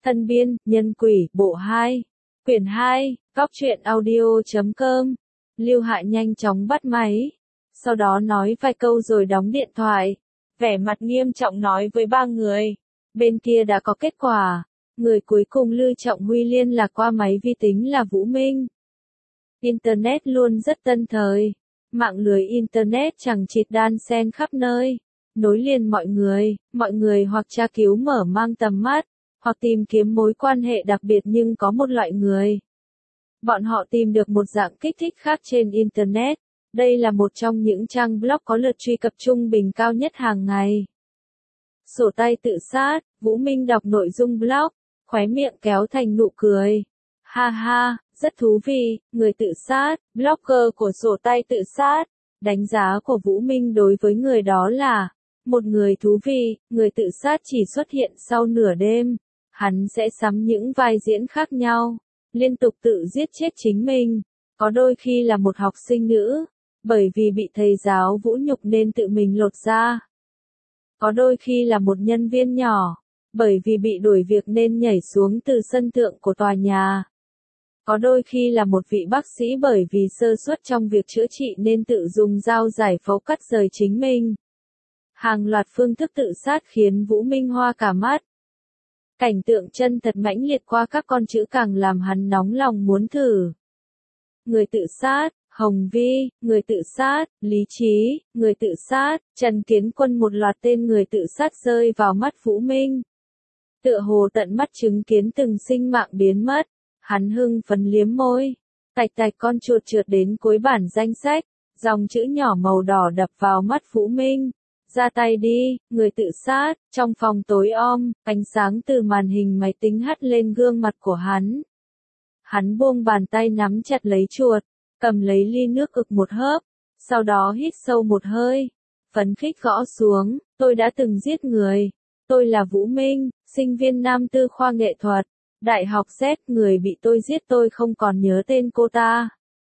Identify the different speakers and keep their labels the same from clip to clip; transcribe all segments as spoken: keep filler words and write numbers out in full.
Speaker 1: Thân biên, Nhân quỷ, bộ hai. Quyển hai, góc truyện audio chấm com. Lưu Hại nhanh chóng bắt máy. Sau đó nói vài câu rồi đóng điện thoại. Vẻ mặt nghiêm trọng nói với ba người. Bên kia đã có kết quả. Người cuối cùng Lưu Trọng Huy liên lạc qua máy vi tính là Vũ Minh. Internet luôn rất tân thời. Mạng lưới Internet chẳng chịt đan xen khắp nơi. Nối liền mọi người, mọi người hoặc tra cứu mở mang tầm mắt, hoặc tìm kiếm mối quan hệ đặc biệt nhưng có một loại người. Bọn họ tìm được một dạng kích thích khác trên Internet. Đây là một trong những trang blog có lượt truy cập trung bình cao nhất hàng ngày. Sổ tay tự sát, Vũ Minh đọc nội dung blog, khóe miệng kéo thành nụ cười. Ha ha, rất thú vị, người tự sát, blogger của sổ tay tự sát. Đánh giá của Vũ Minh đối với người đó là một người thú vị, người tự sát chỉ xuất hiện sau nửa đêm. Hắn sẽ sắm những vai diễn khác nhau, liên tục tự giết chết chính mình. Có đôi khi là một học sinh nữ, bởi vì bị thầy giáo vũ nhục nên tự mình lột da. Có đôi khi là một nhân viên nhỏ, bởi vì bị đuổi việc nên nhảy xuống từ sân thượng của tòa nhà. Có đôi khi là một vị bác sĩ bởi vì sơ suất trong việc chữa trị nên tự dùng dao giải phẫu cắt rời chính mình. Hàng loạt phương thức tự sát khiến Vũ Minh hoa cả mắt. Cảnh tượng chân thật mãnh liệt qua các con chữ càng làm hắn nóng lòng muốn thử. Người tự sát, Hồng Vi, người tự sát, Lý Trí, người tự sát, Trần Kiến Quân, một loạt tên người tự sát rơi vào mắt Vũ Minh. Tựa hồ tận mắt chứng kiến từng sinh mạng biến mất, hắn hưng phấn liếm môi. Tạch tạch con chuột trượt đến cuối bản danh sách, dòng chữ nhỏ màu đỏ đập vào mắt Vũ Minh. Ra tay đi, người tự sát. Trong phòng tối om, ánh sáng từ màn hình máy tính hắt lên gương mặt của hắn. Hắn buông bàn tay nắm chặt lấy chuột, cầm lấy ly nước ực một hớp, sau đó hít sâu một hơi, phấn khích gõ xuống. Tôi đã từng giết người. Tôi là Vũ Minh, sinh viên năm tư khoa nghệ thuật, Đại học Z. Người bị tôi giết tôi không còn nhớ tên cô ta.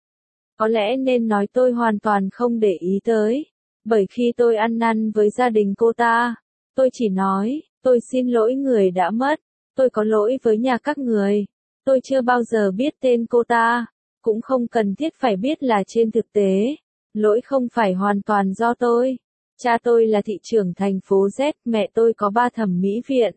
Speaker 1: Có lẽ nên nói tôi hoàn toàn không để ý tới. Bởi khi tôi ăn năn với gia đình cô ta, tôi chỉ nói, tôi xin lỗi người đã mất, tôi có lỗi với nhà các người, tôi chưa bao giờ biết tên cô ta, cũng không cần thiết phải biết là trên thực tế, lỗi không phải hoàn toàn do tôi. Cha tôi là thị trưởng thành phố Z, mẹ tôi có ba thẩm mỹ viện.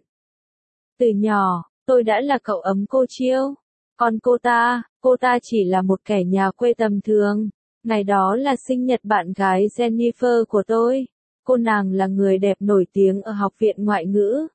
Speaker 1: Từ nhỏ, tôi đã là cậu ấm cô Chiêu, còn cô ta, cô ta chỉ là một kẻ nhà quê tầm thường. Ngày đó là sinh nhật bạn gái Jennifer của tôi. Cô nàng là người đẹp nổi tiếng ở học viện ngoại ngữ.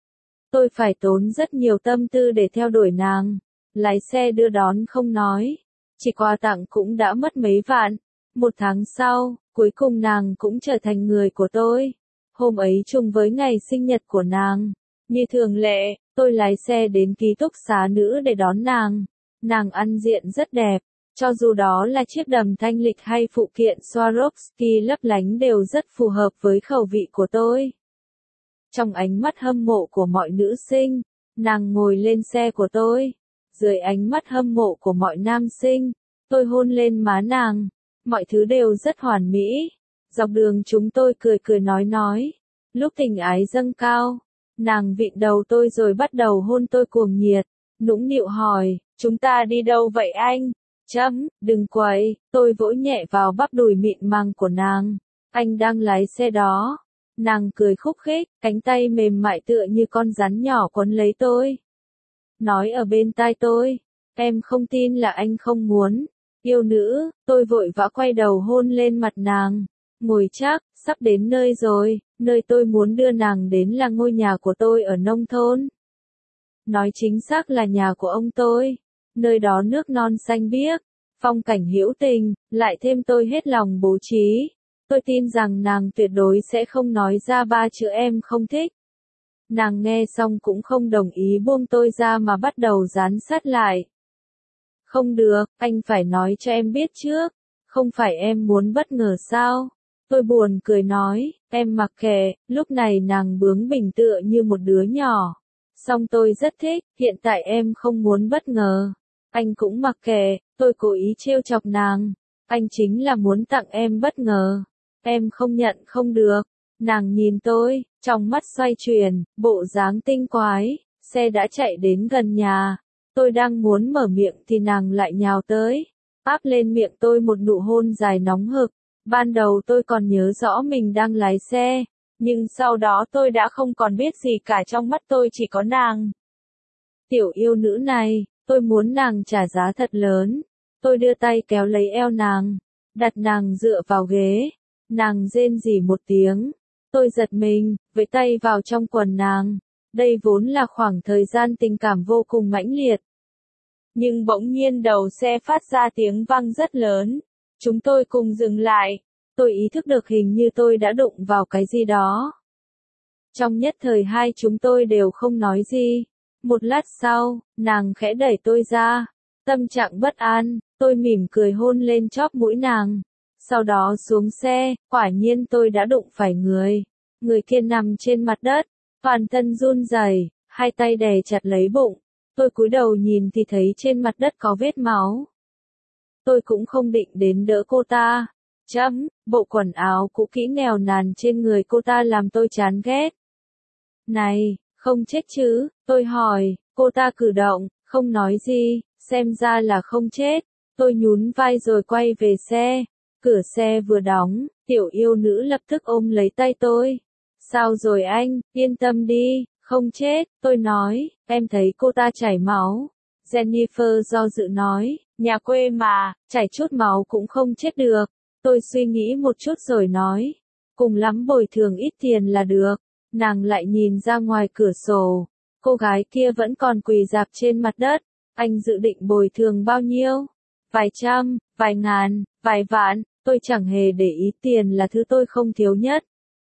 Speaker 1: Tôi phải tốn rất nhiều tâm tư để theo đuổi nàng. Lái xe đưa đón không nói. Chỉ quà tặng cũng đã mất mấy vạn. Một tháng sau, cuối cùng nàng cũng trở thành người của tôi. Hôm ấy trùng với ngày sinh nhật của nàng. Như thường lệ, tôi lái xe đến ký túc xá nữ để đón nàng. Nàng ăn diện rất đẹp. Cho dù đó là chiếc đầm thanh lịch hay phụ kiện Swarovski lấp lánh đều rất phù hợp với khẩu vị của tôi. Trong ánh mắt hâm mộ của mọi nữ sinh, nàng ngồi lên xe của tôi. Dưới ánh mắt hâm mộ của mọi nam sinh, tôi hôn lên má nàng. Mọi thứ đều rất hoàn mỹ. Dọc đường chúng tôi cười cười nói nói. Lúc tình ái dâng cao, nàng vịn đầu tôi rồi bắt đầu hôn tôi cuồng nhiệt. Nũng nịu hỏi, chúng ta đi đâu vậy anh? Chấm, đừng quậy, tôi vỗ nhẹ vào bắp đùi mịn màng của nàng. Anh đang lái xe đó. Nàng cười khúc khích, cánh tay mềm mại tựa như con rắn nhỏ quấn lấy tôi. Nói ở bên tai tôi, em không tin là anh không muốn. Yêu nữ, tôi vội vã quay đầu hôn lên mặt nàng. Ngồi chắc, sắp đến nơi rồi, nơi tôi muốn đưa nàng đến là ngôi nhà của tôi ở nông thôn. Nói chính xác là nhà của ông tôi. Nơi đó nước non xanh biếc, phong cảnh hữu tình, lại thêm tôi hết lòng bố trí. Tôi tin rằng nàng tuyệt đối sẽ không nói ra ba chữ em không thích. Nàng nghe xong cũng không đồng ý buông tôi ra mà bắt đầu dán sát lại. Không được, anh phải nói cho em biết trước. Không phải em muốn bất ngờ sao? Tôi buồn cười nói, em mặc kệ. Lúc này nàng bướng bỉnh tựa như một đứa nhỏ. Song tôi rất thích, hiện tại em không muốn bất ngờ. Anh cũng mặc kệ, tôi cố ý trêu chọc nàng. Anh chính là muốn tặng em bất ngờ. Em không nhận không được. Nàng nhìn tôi, trong mắt xoay chuyển, bộ dáng tinh quái. xe đã chạy đến gần nhà. Tôi đang muốn mở miệng thì nàng lại nhào tới, áp lên miệng tôi một nụ hôn dài nóng hực. Ban đầu tôi còn nhớ rõ mình đang lái xe, nhưng sau đó tôi đã không còn biết gì cả, trong mắt tôi chỉ có nàng. Tiểu yêu nữ này, tôi muốn nàng trả giá thật lớn. Tôi đưa tay kéo lấy eo nàng, đặt nàng dựa vào ghế. Nàng rên rỉ một tiếng. Tôi giật mình, vẫy tay vào trong quần nàng. Đây vốn là khoảng thời gian tình cảm vô cùng mãnh liệt. Nhưng bỗng nhiên đầu xe phát ra tiếng vang rất lớn. Chúng tôi cùng dừng lại. Tôi ý thức được hình như tôi đã đụng vào cái gì đó. Trong nhất thời hai chúng tôi đều không nói gì. Một lát sau, nàng khẽ đẩy tôi ra. Tâm trạng bất an, tôi mỉm cười hôn lên chóp mũi nàng. Sau đó xuống xe, quả nhiên tôi đã đụng phải người. Người kia nằm trên mặt đất, toàn thân run rẩy, hai tay đè chặt lấy bụng. Tôi cúi đầu nhìn thì thấy trên mặt đất có vết máu. Tôi cũng không định đến đỡ cô ta. Chấm, bộ quần áo cũ kỹ nghèo nàn trên người cô ta làm tôi chán ghét. Này, không chết chứ? Tôi hỏi. Cô ta cử động, không nói gì, xem ra là không chết. Tôi nhún vai rồi quay về xe. Cửa xe vừa đóng, tiểu yêu nữ lập tức ôm lấy tay tôi. Sao rồi anh, yên tâm đi, không chết, tôi nói, em thấy cô ta chảy máu. Jennifer do dự nói, nhà quê mà, chảy chút máu cũng không chết được. Tôi suy nghĩ một chút rồi nói, cùng lắm bồi thường ít tiền là được. Nàng lại nhìn ra ngoài cửa sổ, cô gái kia vẫn còn quỳ rạp trên mặt đất. Anh dự định bồi thường bao nhiêu? Vài trăm, vài ngàn, vài vạn, tôi chẳng hề để ý, tiền là thứ tôi không thiếu nhất.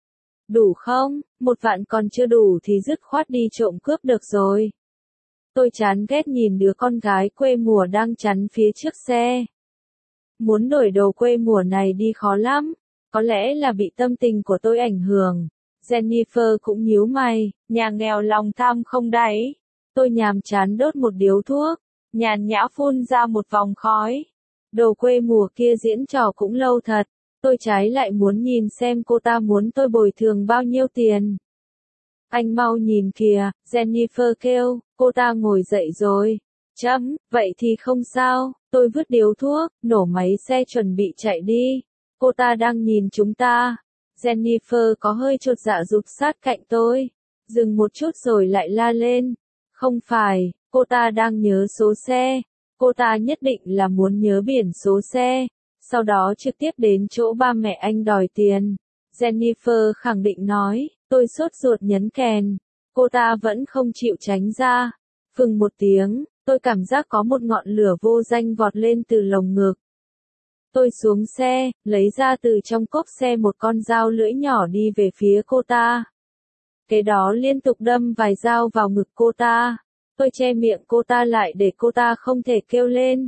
Speaker 1: Đủ không? Một vạn còn chưa đủ thì dứt khoát đi trộm cướp được rồi. Tôi chán ghét nhìn đứa con gái quê mùa đang chắn phía trước xe. Muốn đổi đồ quê mùa này đi khó lắm, có lẽ là bị tâm tình của tôi ảnh hưởng. Jennifer cũng nhíu mày, nhà nghèo lòng tham không đáy. Tôi nhàm chán đốt một điếu thuốc, nhàn nhã phun ra một vòng khói. Đồ quê mùa kia diễn trò cũng lâu thật. Tôi trái lại muốn nhìn xem cô ta muốn tôi bồi thường bao nhiêu tiền. Anh mau nhìn kìa, Jennifer kêu, cô ta ngồi dậy rồi. Chấm, vậy thì không sao, tôi vứt điếu thuốc, nổ máy xe chuẩn bị chạy đi. Cô ta đang nhìn chúng ta. Jennifer có hơi chột dạ rụt sát cạnh tôi. Dừng một chút rồi lại la lên. Không phải, cô ta đang nhớ số xe. Cô ta nhất định là muốn nhớ biển số xe. Sau đó trực tiếp đến chỗ ba mẹ anh đòi tiền. Jennifer khẳng định nói, tôi sốt ruột nhấn kèn. Cô ta vẫn không chịu tránh ra. Phừng một tiếng, tôi cảm giác có một ngọn lửa vô danh vọt lên từ lồng ngực. Tôi xuống xe, lấy ra từ trong cốp xe một con dao lưỡi nhỏ đi về phía cô ta. Kế đó liên tục đâm vài dao vào ngực cô ta. Tôi che miệng cô ta lại để cô ta không thể kêu lên.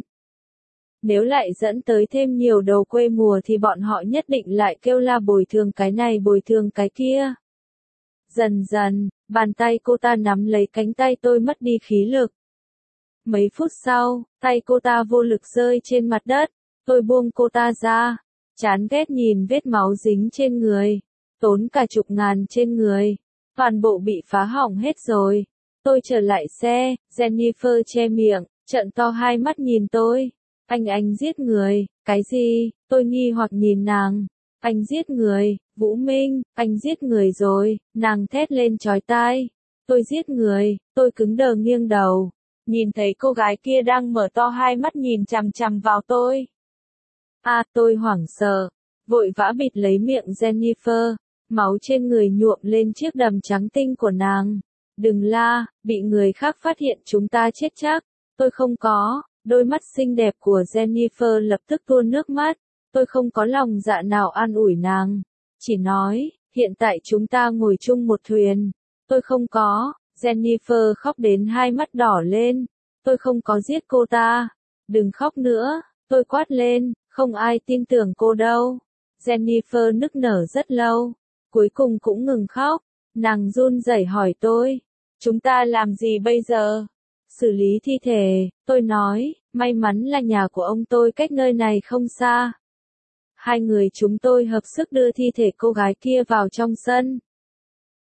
Speaker 1: Nếu lại dẫn tới thêm nhiều đồ quê mùa thì bọn họ nhất định lại kêu la bồi thường cái này bồi thường cái kia. Dần dần, bàn tay cô ta nắm lấy cánh tay tôi mất đi khí lực. Mấy phút sau, tay cô ta vô lực rơi trên mặt đất. Tôi buông cô ta ra. Chán ghét nhìn vết máu dính trên người. Tốn cả chục ngàn trên người. Toàn bộ bị phá hỏng hết rồi. Tôi trở lại xe, Jennifer che miệng, trợn to hai mắt nhìn tôi. Anh anh giết người, cái gì? Tôi nghi hoặc nhìn nàng. Anh giết người, Vũ Minh, anh giết người rồi, nàng thét lên chói tai. Tôi giết người, tôi cứng đờ nghiêng đầu. Nhìn thấy cô gái kia đang mở to hai mắt nhìn chằm chằm vào tôi. À, tôi hoảng sợ, vội vã bịt lấy miệng Jennifer, máu trên người nhuộm lên chiếc đầm trắng tinh của nàng. Đừng la, bị người khác phát hiện chúng ta chết chắc. Tôi không có. Đôi mắt xinh đẹp của Jennifer lập tức tuôn nước mắt. Tôi không có lòng dạ nào an ủi nàng. Chỉ nói, hiện tại chúng ta ngồi chung một thuyền. Tôi không có. Jennifer khóc đến hai mắt đỏ lên. Tôi không có giết cô ta. Đừng khóc nữa. Tôi quát lên, không ai tin tưởng cô đâu. Jennifer nức nở rất lâu. Cuối cùng cũng ngừng khóc. Nàng run rẩy hỏi tôi. Chúng ta làm gì bây giờ? Xử lý thi thể, tôi nói, may mắn là nhà của ông tôi cách nơi này không xa. Hai người chúng tôi hợp sức đưa thi thể cô gái kia vào trong sân.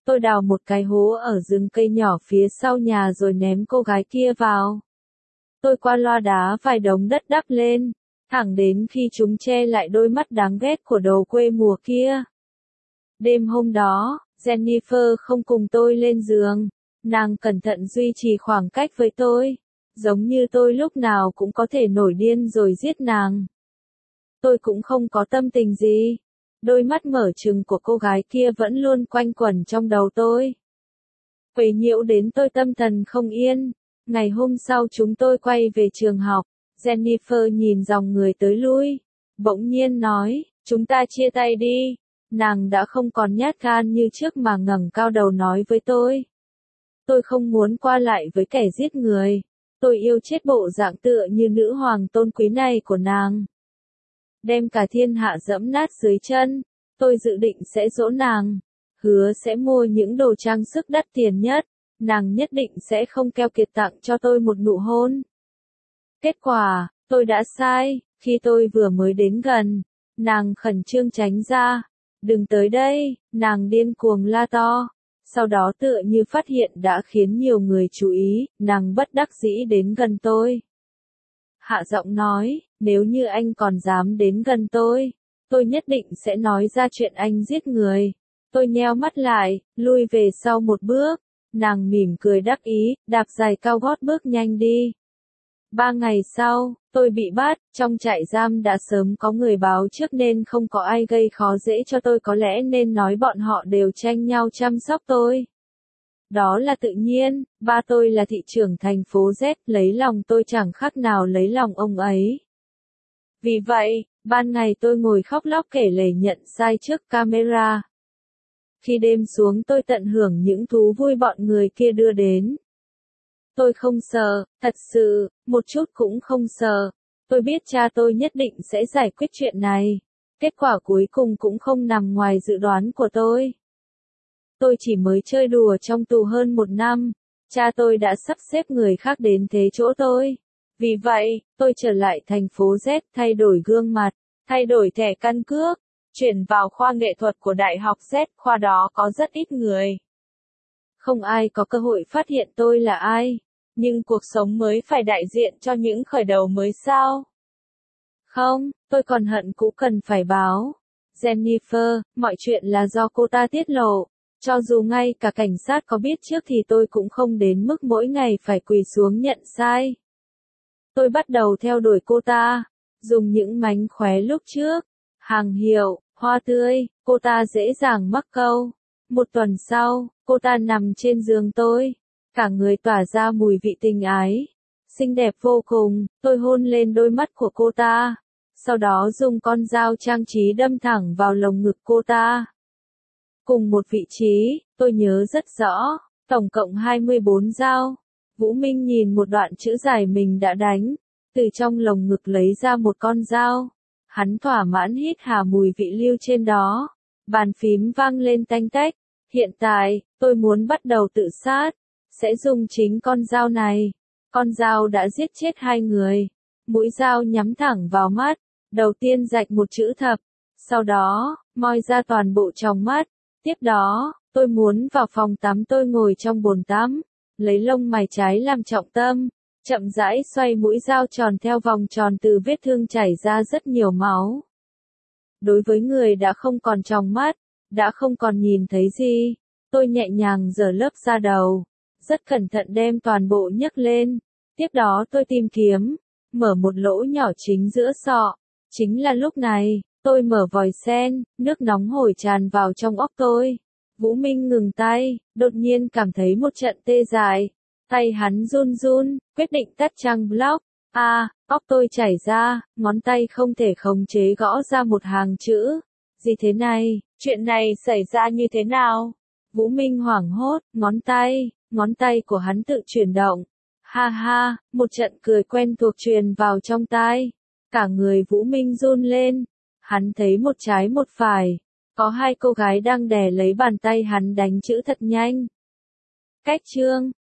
Speaker 1: Tôi đào một cái hố ở rừng cây nhỏ phía sau nhà rồi ném cô gái kia vào. Tôi qua loa đá vài đống đất đắp lên, thẳng đến khi chúng che lại đôi mắt đáng ghét của đồ quê mùa kia. Đêm hôm đó, Jennifer không cùng tôi lên giường, nàng cẩn thận duy trì khoảng cách với tôi, giống như tôi lúc nào cũng có thể nổi điên rồi giết nàng. Tôi cũng không có tâm tình gì. Đôi mắt mở trừng của cô gái kia vẫn luôn quanh quẩn trong đầu tôi. Quấy nhiễu đến tôi tâm thần không yên. Ngày hôm sau chúng tôi quay về trường học. Jennifer nhìn dòng người tới lui. Bỗng nhiên nói, chúng ta chia tay đi. Nàng đã không còn nhát gan như trước mà ngẩng cao đầu nói với tôi. Tôi không muốn qua lại với kẻ giết người. Tôi yêu chết bộ dạng tựa như nữ hoàng tôn quý này của nàng. Đem cả thiên hạ dẫm nát dưới chân, tôi dự định sẽ dỗ nàng, hứa sẽ mua những đồ trang sức đắt tiền nhất, nàng nhất định sẽ không keo kiệt tặng cho tôi một nụ hôn. Kết quả, tôi đã sai, khi tôi vừa mới đến gần, nàng khẩn trương tránh ra, đừng tới đây, nàng điên cuồng la to, sau đó tựa như phát hiện đã khiến nhiều người chú ý, nàng bất đắc dĩ đến gần tôi. Hạ giọng nói, nếu như anh còn dám đến gần tôi, tôi nhất định sẽ nói ra chuyện anh giết người. Tôi nheo mắt lại, lui về sau một bước, nàng mỉm cười đắc ý, đạp giày cao gót bước nhanh đi. Ba ngày sau, tôi bị bắt, trong trại giam đã sớm có người báo trước nên không có ai gây khó dễ cho tôi, có lẽ nên nói bọn họ đều tranh nhau chăm sóc tôi. Đó là tự nhiên, ba tôi là thị trưởng thành phố Z, lấy lòng tôi chẳng khác nào lấy lòng ông ấy. Vì vậy, ban ngày tôi ngồi khóc lóc kể lể nhận sai trước camera. Khi đêm xuống tôi tận hưởng những thú vui bọn người kia đưa đến. Tôi không sợ, thật sự, một chút cũng không sợ. Tôi biết cha tôi nhất định sẽ giải quyết chuyện này. Kết quả cuối cùng cũng không nằm ngoài dự đoán của tôi. Tôi chỉ mới chơi đùa trong tù hơn một năm, cha tôi đã sắp xếp người khác đến thế chỗ tôi. Vì vậy, tôi trở lại thành phố Z, thay đổi gương mặt, thay đổi thẻ căn cước, chuyển vào khoa nghệ thuật của Đại học Z, khoa đó có rất ít người. Không ai có cơ hội phát hiện tôi là ai, nhưng cuộc sống mới phải đại diện cho những khởi đầu mới sao? Không, tôi còn hận cũ cần phải báo. Jennifer, mọi chuyện là do cô ta tiết lộ. Cho dù ngay cả cảnh sát có biết trước thì tôi cũng không đến mức mỗi ngày phải quỳ xuống nhận sai. Tôi bắt đầu theo đuổi cô ta, dùng những mánh khóe lúc trước, hàng hiệu, hoa tươi, cô ta dễ dàng mắc câu. Một tuần sau, cô ta nằm trên giường tôi, cả người tỏa ra mùi vị tình ái. Xinh đẹp vô cùng, tôi hôn lên đôi mắt của cô ta, sau đó dùng con dao trang trí đâm thẳng vào lồng ngực cô ta. Cùng một vị trí, tôi nhớ rất rõ, tổng cộng hai mươi bốn dao. Vũ Minh nhìn một đoạn chữ dài mình đã đánh, từ trong lồng ngực lấy ra một con dao. Hắn thỏa mãn hít hà mùi vị lưu trên đó. Bàn phím vang lên tanh tách. Hiện tại, tôi muốn bắt đầu tự sát. Sẽ dùng chính con dao này. Con dao đã giết chết hai người. Mũi dao nhắm thẳng vào mắt. Đầu tiên rạch một chữ thập. Sau đó, moi ra toàn bộ tròng mắt. Tiếp đó, tôi muốn vào phòng tắm, tôi ngồi trong bồn tắm, lấy lông mày trái làm trọng tâm, chậm rãi xoay mũi dao tròn theo vòng tròn từ vết thương chảy ra rất nhiều máu. Đối với người đã không còn tròng mắt, đã không còn nhìn thấy gì, tôi nhẹ nhàng giở lớp da đầu, rất cẩn thận đem toàn bộ nhấc lên. Tiếp đó tôi tìm kiếm, mở một lỗ nhỏ chính giữa sọ. Chính là lúc này, tôi mở vòi sen, nước nóng hổi tràn vào trong óc tôi. Vũ Minh ngừng tay, đột nhiên cảm thấy một trận tê dại. Tay hắn run run, quyết định tắt trang blog. À, óc tôi chảy ra, ngón tay không thể khống chế gõ ra một hàng chữ. Gì thế này, chuyện này xảy ra như thế nào? Vũ Minh hoảng hốt, ngón tay, ngón tay của hắn tự chuyển động. Ha ha, một trận cười quen thuộc truyền vào trong tai. Cả người Vũ Minh run lên. Hắn thấy một trái một phải. Có hai cô gái đang đè lấy bàn tay hắn đánh chữ thật nhanh. Cách chương